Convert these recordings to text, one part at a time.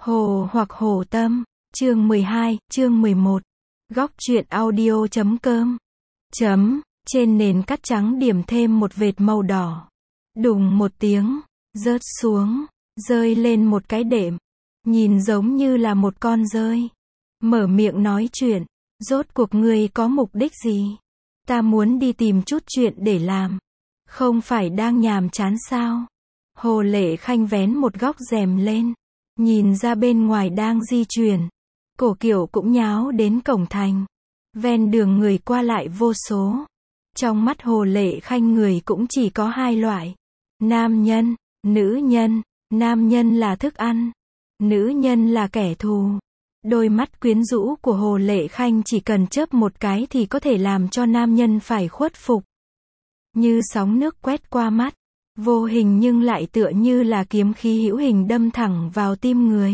Hồ hoặc Hồ Tâm, chương 12, chương 11. Góc truyện audio.com. Trên nền cát trắng điểm thêm một vệt màu đỏ. Đùng một tiếng, rớt xuống, rơi lên một cái đệm. Nhìn giống như là một con dơi. Mở miệng nói chuyện, rốt cuộc ngươi có mục đích gì? Ta muốn đi tìm chút chuyện để làm. Không phải đang nhàm chán sao? Hồ Lệ Khanh vén một góc rèm lên, nhìn ra bên ngoài đang di chuyển. Cổ Kiều cũng nháo đến cổng thành. Ven đường người qua lại vô số. Trong mắt Hồ Lệ Khanh người cũng chỉ có hai loại. Nam nhân, nữ nhân. Nam nhân là thức ăn, nữ nhân là kẻ thù. Đôi mắt quyến rũ của Hồ Lệ Khanh chỉ cần chớp một cái thì có thể làm cho nam nhân phải khuất phục. Như sóng nước quét qua mắt, vô hình nhưng lại tựa như là kiếm khí hữu hình đâm thẳng vào tim người.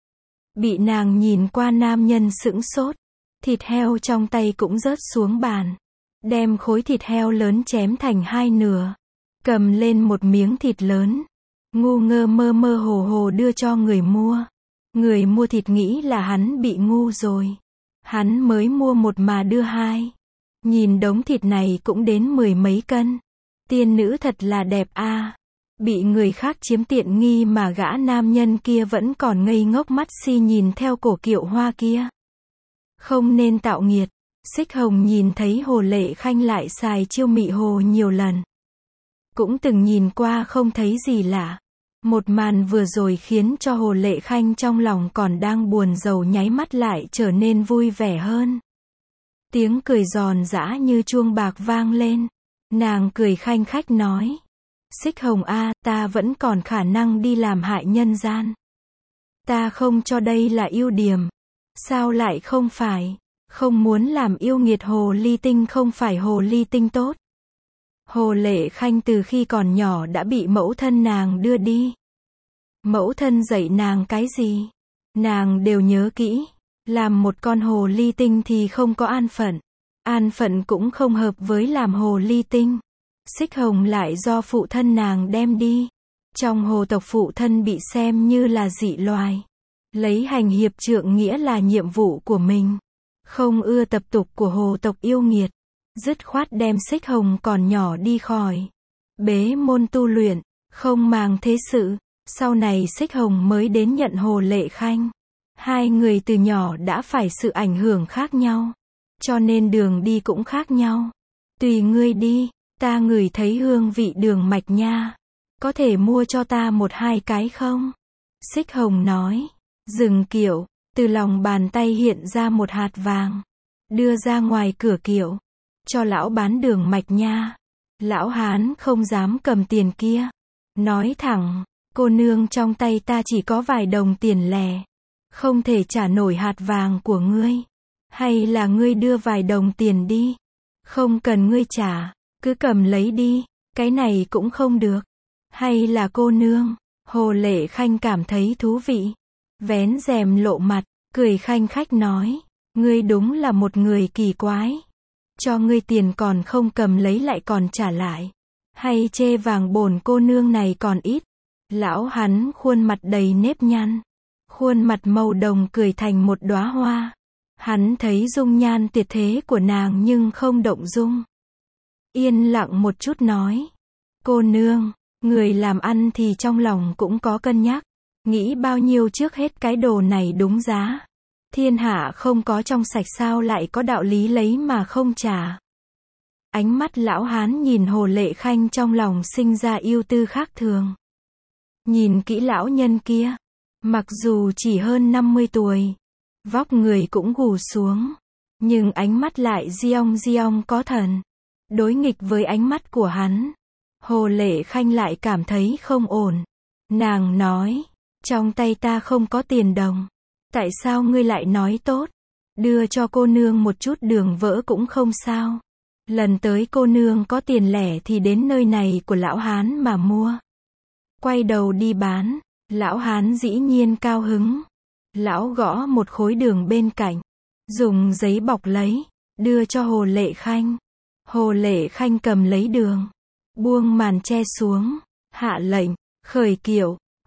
Bị nàng nhìn qua, nam nhân sững sốt, thịt heo trong tay cũng rớt xuống bàn, đem khối thịt heo lớn chém thành hai nửa, cầm lên một miếng thịt lớn, ngu ngơ mơ mơ hồ hồ đưa cho người mua. Người mua thịt nghĩ là hắn bị ngu rồi. Hắn mới mua một mà đưa hai. Nhìn đống thịt này cũng đến 10 mấy cân. Tiên nữ thật là đẹp a. Bị người khác chiếm tiện nghi mà gã nam nhân kia vẫn còn ngây ngốc mắt si nhìn theo Cổ Kiệu Hoa kia. Không nên tạo nghiệt. Xích Hồng nhìn thấy Hồ Lệ Khanh lại xài chiêu mị hồ nhiều lần. Cũng từng nhìn qua không thấy gì lạ. Một màn vừa rồi khiến cho Hồ Lệ Khanh trong lòng còn đang buồn rầu nháy mắt lại trở nên vui vẻ hơn. Tiếng cười giòn giã như chuông bạc vang lên. Nàng cười khanh khách nói. Xích Hồng a, ta vẫn còn khả năng đi làm hại nhân gian. Ta không cho đây là ưu điểm. Sao lại không phải? Không muốn làm yêu nghiệt hồ ly tinh không phải hồ ly tinh tốt. Hồ Lệ Khanh từ khi còn nhỏ đã bị mẫu thân nàng đưa đi. Mẫu thân dạy nàng cái gì? Nàng đều nhớ kỹ. Làm một con hồ ly tinh thì không có an phận. An phận cũng không hợp với làm hồ ly tinh. Xích Hồng lại do phụ thân nàng đem đi. Trong hồ tộc phụ thân bị xem như là dị loài. Lấy hành hiệp trượng nghĩa là nhiệm vụ của mình. Không ưa tập tục của hồ tộc yêu nghiệt. Dứt khoát đem Xích Hồng còn nhỏ đi khỏi. Bế môn tu luyện, không màng thế sự. Sau này Xích Hồng mới đến nhận Hồ Lệ Khanh. Hai người từ nhỏ đã phải sự ảnh hưởng khác nhau. Cho nên đường đi cũng khác nhau. Tùy ngươi đi, ta ngửi thấy hương vị đường mạch nha. Có thể mua cho ta một hai cái không? Xích Hồng nói. Dừng kiệu, từ lòng bàn tay hiện ra một hạt vàng. Đưa ra ngoài cửa kiệu. Cho lão bán đường mạch nha. Lão hán không dám cầm tiền kia. Nói thẳng, cô nương trong tay ta chỉ có vài đồng tiền lẻ. Không thể trả nổi hạt vàng của ngươi. Hay là ngươi đưa vài đồng tiền đi. Không cần ngươi trả, cứ cầm lấy đi, cái này cũng không được. Hay là cô nương, Hồ Lệ Khanh cảm thấy thú vị. Vén rèm lộ mặt, cười khanh khách nói, ngươi đúng là một người kỳ quái. Cho ngươi tiền còn không cầm lấy lại còn trả lại. Hay chê vàng bổn cô nương này còn ít. Lão hắn khuôn mặt đầy nếp nhăn. Khuôn mặt màu đồng cười thành một đóa hoa. Hắn thấy dung nhan tuyệt thế của nàng nhưng không động dung. Yên lặng một chút nói. Cô nương, người làm ăn thì trong lòng cũng có cân nhắc. Nghĩ bao nhiêu trước hết cái đồ này đúng giá. Thiên hạ không có trong sạch sao lại có đạo lý lấy mà không trả. Ánh mắt lão hán nhìn Hồ Lệ Khanh trong lòng sinh ra yêu tư khác thường. Nhìn kỹ lão nhân kia. Mặc dù chỉ hơn 50 tuổi. Vóc người cũng gù xuống. Nhưng ánh mắt lại giong có thần. Đối nghịch với ánh mắt của hắn. Hồ Lệ Khanh lại cảm thấy không ổn. Nàng nói. Trong tay ta không có tiền đồng. Tại sao ngươi lại nói tốt? Đưa cho cô nương một chút đường vỡ cũng không sao. Lần tới cô nương có tiền lẻ thì đến nơi này của lão hán mà mua. Quay đầu đi bán. Lão hán dĩ nhiên cao hứng. Lão gõ một khối đường bên cạnh. Dùng giấy bọc lấy. Đưa cho Hồ Lệ Khanh. Hồ Lệ Khanh cầm lấy đường. Buông màn che xuống. Hạ lệnh. Khởi kiệu.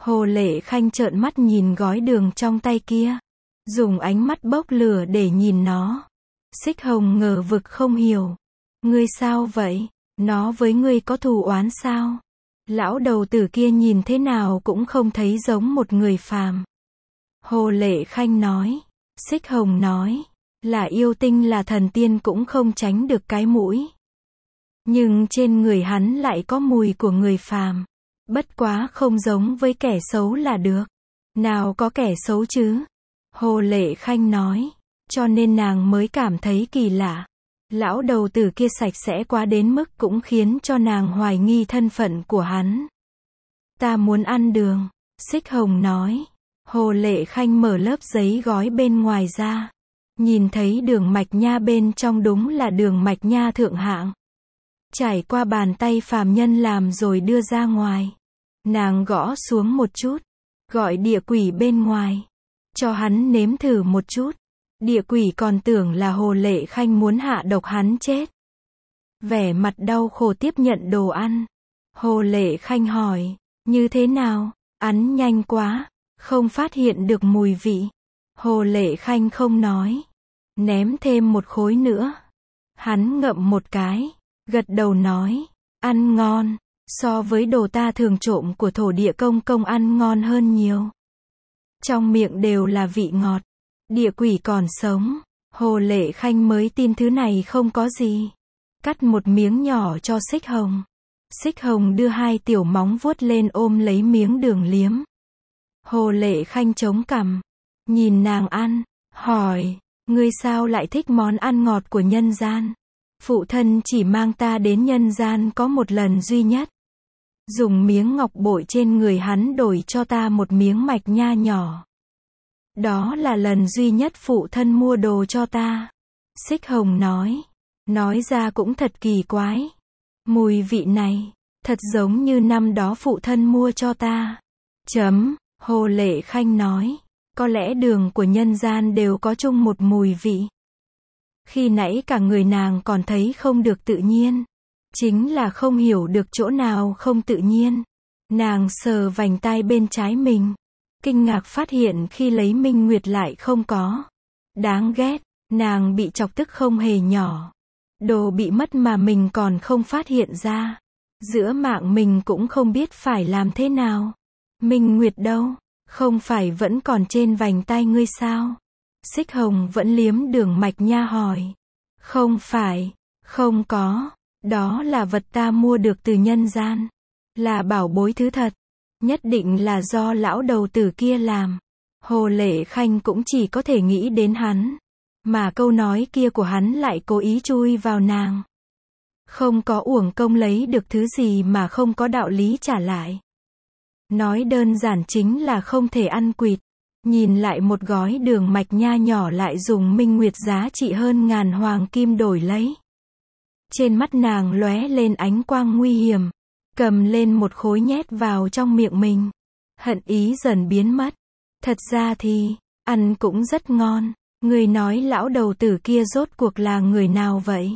Hồ Lệ Khanh trợn mắt nhìn gói đường trong tay kia, dùng ánh mắt bốc lửa để nhìn nó. Xích Hồng ngờ vực không hiểu. Ngươi sao vậy? Nó với ngươi có thù oán sao? Lão đầu tử kia nhìn thế nào cũng không thấy giống một người phàm. Hồ Lệ Khanh nói. Xích Hồng nói. Là yêu tinh là thần tiên cũng không tránh được cái mũi. Nhưng trên người hắn lại có mùi của người phàm. Bất quá không giống với kẻ xấu là được. Nào có kẻ xấu chứ? Hồ Lệ Khanh nói. Cho nên nàng mới cảm thấy kỳ lạ. Lão đầu tử kia sạch sẽ quá đến mức cũng khiến cho nàng hoài nghi thân phận của hắn. Ta muốn ăn đường. Xích Hồng nói. Hồ Lệ Khanh mở lớp giấy gói bên ngoài ra. Nhìn thấy đường mạch nha bên trong đúng là đường mạch nha thượng hạng. Trải qua bàn tay phàm nhân làm rồi đưa ra ngoài. Nàng gõ xuống một chút. Gọi địa quỷ bên ngoài. Cho hắn nếm thử một chút. Địa quỷ còn tưởng là Hồ Lệ Khanh muốn hạ độc hắn chết. Vẻ mặt đau khổ tiếp nhận đồ ăn. Hồ Lệ Khanh hỏi. Như thế nào? Ăn nhanh quá. Không phát hiện được mùi vị. Hồ Lệ Khanh không nói. Ném thêm một khối nữa. Hắn ngậm một cái. Gật đầu nói. Ăn ngon. So với đồ ta thường trộm của thổ địa công công ăn ngon hơn nhiều. Trong miệng đều là vị ngọt. Địa quỷ còn sống. Hồ Lệ Khanh mới tin thứ này không có gì. Cắt một miếng nhỏ cho Xích Hồng. Xích Hồng đưa hai tiểu móng vuốt lên ôm lấy miếng đường liếm. Hồ Lệ Khanh chống cằm. Nhìn nàng ăn. Hỏi. Ngươi sao lại thích món ăn ngọt của nhân gian? Phụ thân chỉ mang ta đến nhân gian có một lần duy nhất. Dùng miếng ngọc bội trên người hắn đổi cho ta một miếng mạch nha nhỏ. Đó là lần duy nhất phụ thân mua đồ cho ta. Xích Hồng nói. Nói ra cũng thật kỳ quái. Mùi vị này, thật giống như năm đó phụ thân mua cho ta. Hồ Lệ Khanh nói. Có lẽ đường của nhân gian đều có chung một mùi vị. Khi nãy cả người nàng còn thấy không được tự nhiên. Chính là không hiểu được chỗ nào không tự nhiên. Nàng sờ vành tai bên trái mình. Kinh ngạc phát hiện khi lấy minh nguyệt lại không có. Đáng ghét, nàng bị chọc tức không hề nhỏ. Đồ bị mất mà mình còn không phát hiện ra. Giữa mạng mình cũng không biết phải làm thế nào. Minh nguyệt đâu? Không phải vẫn còn trên vành tai ngươi sao? Xích Hồng vẫn liếm đường mạch nha hỏi. Không phải, không có. Đó là vật ta mua được từ nhân gian. Là bảo bối thứ thật. Nhất định là do lão đầu tử kia làm. Hồ Lệ Khanh cũng chỉ có thể nghĩ đến hắn. Mà câu nói kia của hắn lại cố ý chui vào nàng. Không có uổng công lấy được thứ gì mà không có đạo lý trả lại. Nói đơn giản chính là không thể ăn quỵt. Nhìn lại một gói đường mạch nha nhỏ lại dùng minh nguyệt giá trị hơn ngàn hoàng kim đổi lấy. Trên mắt nàng lóe lên ánh quang nguy hiểm. Cầm lên một khối nhét vào trong miệng mình. Hận ý dần biến mất. Thật ra thì, ăn cũng rất ngon. Người nói lão đầu tử kia rốt cuộc là người nào vậy?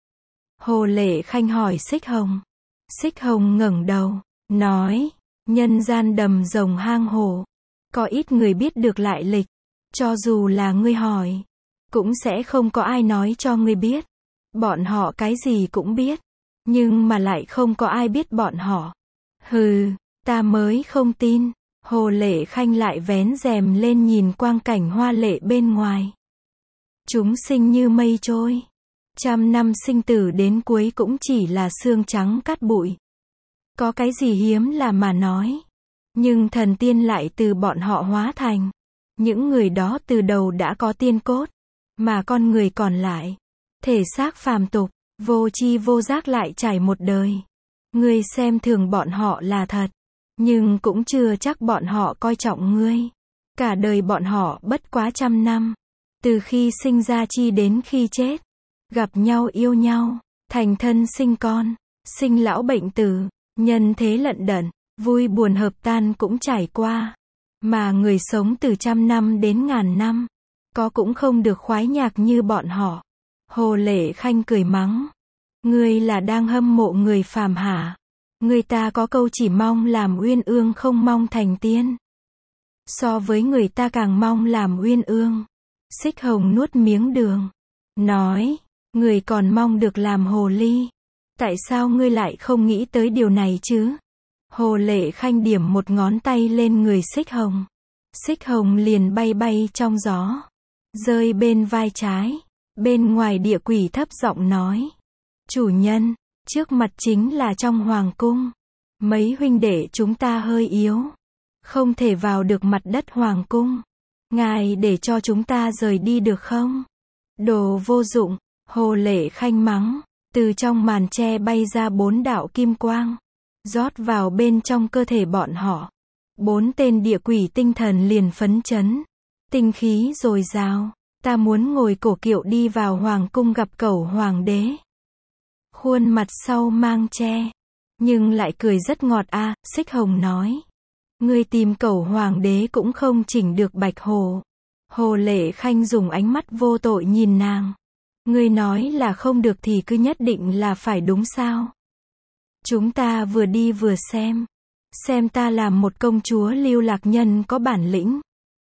Hồ Lệ Khanh hỏi Xích Hồng. Xích Hồng ngẩng đầu, nói, nhân gian đầm rồng hang hổ. Có ít người biết được lại lịch. Cho dù là ngươi hỏi, cũng sẽ không có ai nói cho ngươi biết. Bọn họ cái gì cũng biết. Nhưng mà lại không có ai biết bọn họ. Hừ, ta mới không tin. Hồ Lệ Khanh lại vén rèm lên nhìn quang cảnh hoa lệ bên ngoài. Chúng sinh như mây trôi. 100 năm sinh tử đến cuối cũng chỉ là xương trắng cát bụi. Có cái gì hiếm là mà nói. Nhưng thần tiên lại từ bọn họ hóa thành. Những người đó từ đầu đã có tiên cốt. Mà con người còn lại, thể xác phàm tục, vô tri vô giác lại trải một đời. Ngươi xem thường bọn họ là thật. Nhưng cũng chưa chắc bọn họ coi trọng ngươi. Cả đời bọn họ bất quá 100 năm. Từ khi sinh ra chi đến khi chết. Gặp nhau yêu nhau. Thành thân sinh con. Sinh lão bệnh tử. Nhân thế lận đận. Vui buồn hợp tan cũng trải qua. Mà người sống từ 100 năm đến ngàn năm. Có cũng không được khoái nhạc như bọn họ. Hồ Lệ Khanh cười mắng. Ngươi là đang hâm mộ người phàm hả? Người ta có câu chỉ mong làm uyên ương không mong thành tiên. So với người ta càng mong làm uyên ương. Xích Hồng nuốt miếng đường. Nói, người còn mong được làm hồ ly. Tại sao ngươi lại không nghĩ tới điều này chứ? Hồ Lệ Khanh điểm một ngón tay lên người Xích Hồng. Xích Hồng liền bay bay trong gió. Rơi bên vai trái. Bên ngoài địa quỷ thấp giọng nói. Chủ nhân, trước mặt chính là trong hoàng cung. Mấy huynh đệ chúng ta hơi yếu. Không thể vào được mặt đất hoàng cung. Ngài để cho chúng ta rời đi được không? Đồ vô dụng, Hồ Lệ Khanh mắng. Từ trong màn tre bay ra 4 đạo kim quang. Rót vào bên trong cơ thể bọn họ. 4 tên địa quỷ tinh thần liền phấn chấn. Tinh khí dồi dào. Ta muốn ngồi cổ kiệu đi vào hoàng cung gặp cẩu hoàng đế. Khuôn mặt sau mang tre. Nhưng lại cười rất ngọt a. Xích Hồng nói. Ngươi tìm cẩu hoàng đế cũng không chỉnh được Bạch Hồ. Hồ Lệ Khanh dùng ánh mắt vô tội nhìn nàng. Ngươi nói là không được thì cứ nhất định là phải đúng sao? Chúng ta vừa đi vừa xem. Xem ta làm một công chúa Lưu Lạc Nhân có bản lĩnh.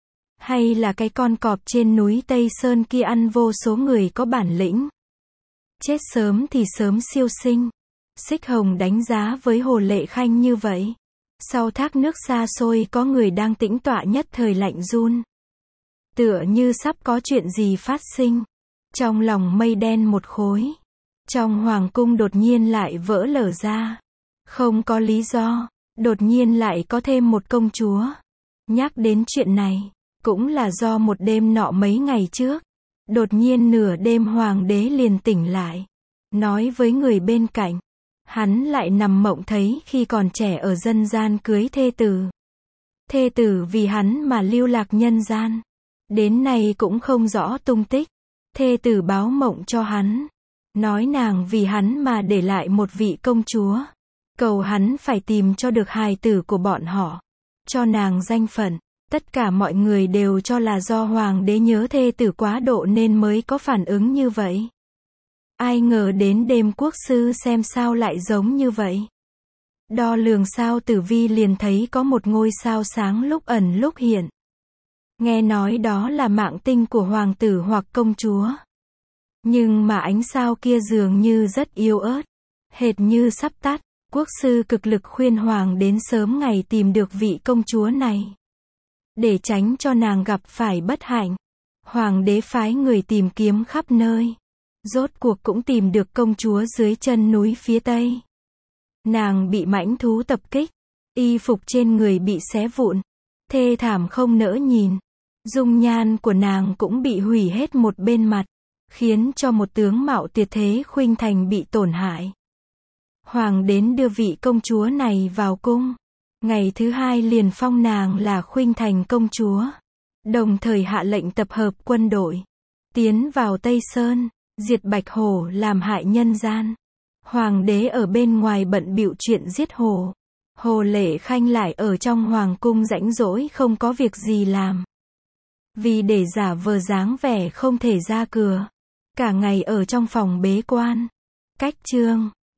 Hay là cái con cọp trên núi Tây Sơn kia ăn vô số người có bản lĩnh. Chết sớm thì sớm siêu sinh. Xích Hồng đánh giá với Hồ Lệ Khanh như vậy. Sau thác nước xa xôi có người đang tĩnh tọa nhất thời lạnh run. Tựa như sắp có chuyện gì phát sinh. Trong lòng mây đen một khối. Trong hoàng cung đột nhiên lại vỡ lở ra. Không có lý do. Đột nhiên lại có thêm một công chúa. Nhắc đến chuyện này. Cũng là do một đêm nọ mấy ngày trước. Đột nhiên nửa đêm hoàng đế liền tỉnh lại. Nói với người bên cạnh. Hắn lại nằm mộng thấy khi còn trẻ ở dân gian cưới thê tử. Thê tử vì hắn mà lưu lạc nhân gian. Đến nay cũng không rõ tung tích. Thê tử báo mộng cho hắn. Nói nàng vì hắn mà để lại một vị công chúa. Cầu hắn phải tìm cho được hài tử của bọn họ. Cho nàng danh phận. Tất cả mọi người đều cho là do hoàng đế nhớ thê tử quá độ nên mới có phản ứng như vậy. Ai ngờ đến đêm quốc sư xem sao lại giống như vậy. Đo lường sao tử vi liền thấy có một ngôi sao sáng lúc ẩn lúc hiện. Nghe nói đó là mạng tinh của hoàng tử hoặc công chúa. Nhưng mà ánh sao kia dường như rất yếu ớt. Hệt như sắp tắt. Quốc sư cực lực khuyên hoàng đến sớm ngày tìm được vị công chúa này. Để tránh cho nàng gặp phải bất hạnh. Hoàng đế phái người tìm kiếm khắp nơi. Rốt cuộc cũng tìm được công chúa dưới chân núi phía tây. Nàng bị mãnh thú tập kích. Y phục trên người bị xé vụn. Thê thảm không nỡ nhìn. Dung nhan của nàng cũng bị hủy hết một bên mặt. Khiến cho một tướng mạo tuyệt thế khuynh thành bị tổn hại. Hoàng đến đưa vị công chúa này vào cung. Ngày thứ 2 liền phong nàng là khuynh thành công chúa. Đồng thời hạ lệnh tập hợp quân đội. Tiến vào Tây Sơn. Diệt Bạch Hổ làm hại nhân gian. Hoàng đế ở bên ngoài bận bịu chuyện giết hổ. Hồ Lệ Khanh lại ở trong hoàng cung rãnh rỗi không có việc gì làm. Vì để giả vờ dáng vẻ không thể ra cửa. Cả ngày ở trong phòng bế quan. Cách chương